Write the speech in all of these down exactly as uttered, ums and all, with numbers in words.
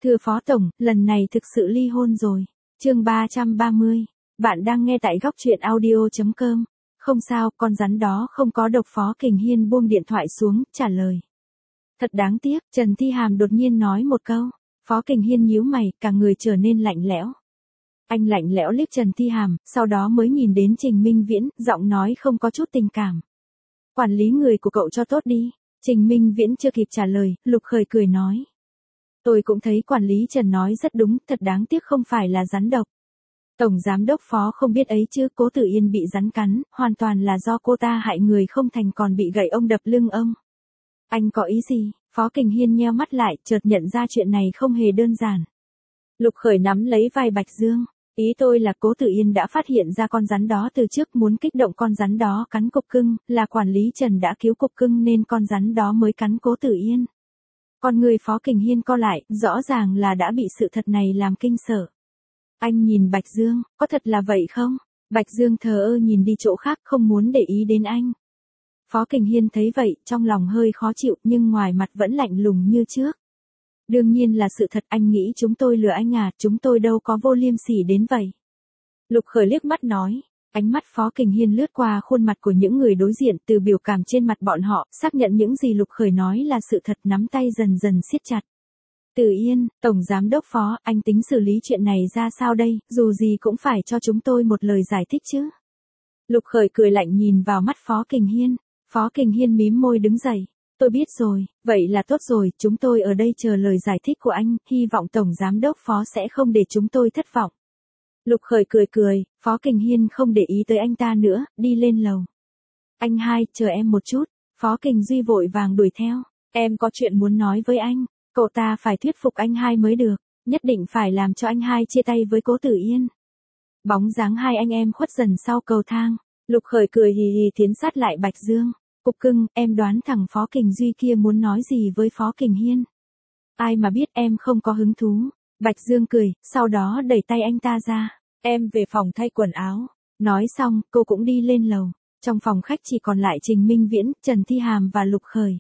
Thưa Phó Tổng, lần này thực sự ly hôn rồi. Chương ba trăm ba mươi. Bạn đang nghe tại góc truyện audio chấm com. Không sao, con rắn đó không có độc. Phó Kình Hiên buông điện thoại xuống, trả lời. Thật đáng tiếc, Trần Thi Hàm đột nhiên nói một câu. Phó Kình Hiên nhíu mày, cả người trở nên lạnh lẽo. Anh lạnh lẽo liếc Trần Thi Hàm, sau đó mới nhìn đến Trình Minh Viễn, giọng nói không có chút tình cảm. Quản lý người của cậu cho tốt đi. Trình Minh Viễn chưa kịp trả lời, Lục Khởi cười nói. Tôi cũng thấy quản lý Trần nói rất đúng, thật đáng tiếc không phải là rắn độc. Tổng giám đốc Phó không biết ấy chứ, Cố Tử Yên bị rắn cắn, hoàn toàn là do cô ta hại người không thành còn bị gậy ông đập lưng ông. Anh có ý gì? Phó Kình Hiên nheo mắt lại, chợt nhận ra chuyện này không hề đơn giản. Lục Khởi nắm lấy vai Bạch Dương. Ý tôi là Cố Tử Yên đã phát hiện ra con rắn đó từ trước, muốn kích động con rắn đó cắn cục cưng, là quản lý Trần đã cứu cục cưng nên con rắn đó mới cắn Cố Tử Yên. Con người Phó Kình Hiên co lại, rõ ràng là đã bị sự thật này làm kinh sợ. Anh nhìn Bạch Dương, có thật là vậy không? Bạch Dương thờ ơ nhìn đi chỗ khác, không muốn để ý đến anh. Phó Kình Hiên thấy vậy, trong lòng hơi khó chịu nhưng ngoài mặt vẫn lạnh lùng như trước. Đương nhiên là sự thật, anh nghĩ chúng tôi lừa anh à, chúng tôi đâu có vô liêm sỉ đến vậy. Lục Khởi liếc mắt nói. Ánh mắt Phó Kình Hiên lướt qua khuôn mặt của những người đối diện, từ biểu cảm trên mặt bọn họ, xác nhận những gì Lục Khởi nói là sự thật, nắm tay dần dần siết chặt. Tử Yên, Tổng Giám đốc Phó, anh tính xử lý chuyện này ra sao đây, dù gì cũng phải cho chúng tôi một lời giải thích chứ. Lục Khởi cười lạnh nhìn vào mắt Phó Kình Hiên. Phó Kình Hiên mím môi đứng dậy. Tôi biết rồi, vậy là tốt rồi, chúng tôi ở đây chờ lời giải thích của anh, hy vọng Tổng Giám đốc Phó sẽ không để chúng tôi thất vọng. Lục Khởi cười cười, Phó Kình Hiên không để ý tới anh ta nữa, đi lên lầu. Anh hai, chờ em một chút. Phó Kình Duy vội vàng đuổi theo. Em có chuyện muốn nói với anh. Cậu ta phải thuyết phục anh hai mới được, nhất định phải làm cho anh hai chia tay với Cố Tử Yên. Bóng dáng hai anh em khuất dần sau cầu thang. Lục Khởi cười hì hì tiến sát lại Bạch Dương. Cục cưng, em đoán thằng Phó Kình Duy kia muốn nói gì với Phó Kình Hiên. Ai mà biết, em không có hứng thú. Bạch Dương cười, sau đó đẩy tay anh ta ra. Em về phòng thay quần áo. Nói xong, cô cũng đi lên lầu. Trong phòng khách chỉ còn lại Trình Minh Viễn, Trần Thi Hàm và Lục Khởi.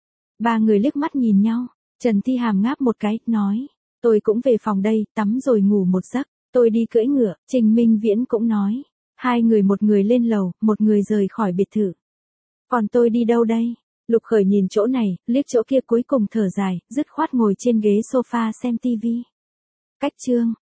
Ba người liếc mắt nhìn nhau. Trần Thi Hàm ngáp một cái, nói. Tôi cũng về phòng đây, tắm rồi ngủ một giấc. Tôi đi cưỡi ngựa. Trình Minh Viễn cũng nói. Hai người một người lên lầu, một người rời khỏi biệt thự. Còn tôi đi đâu đây? Lục Khởi nhìn chỗ này, liếc chỗ kia, cuối cùng thở dài, dứt khoát ngồi trên ghế sofa xem tivi. Cách chương.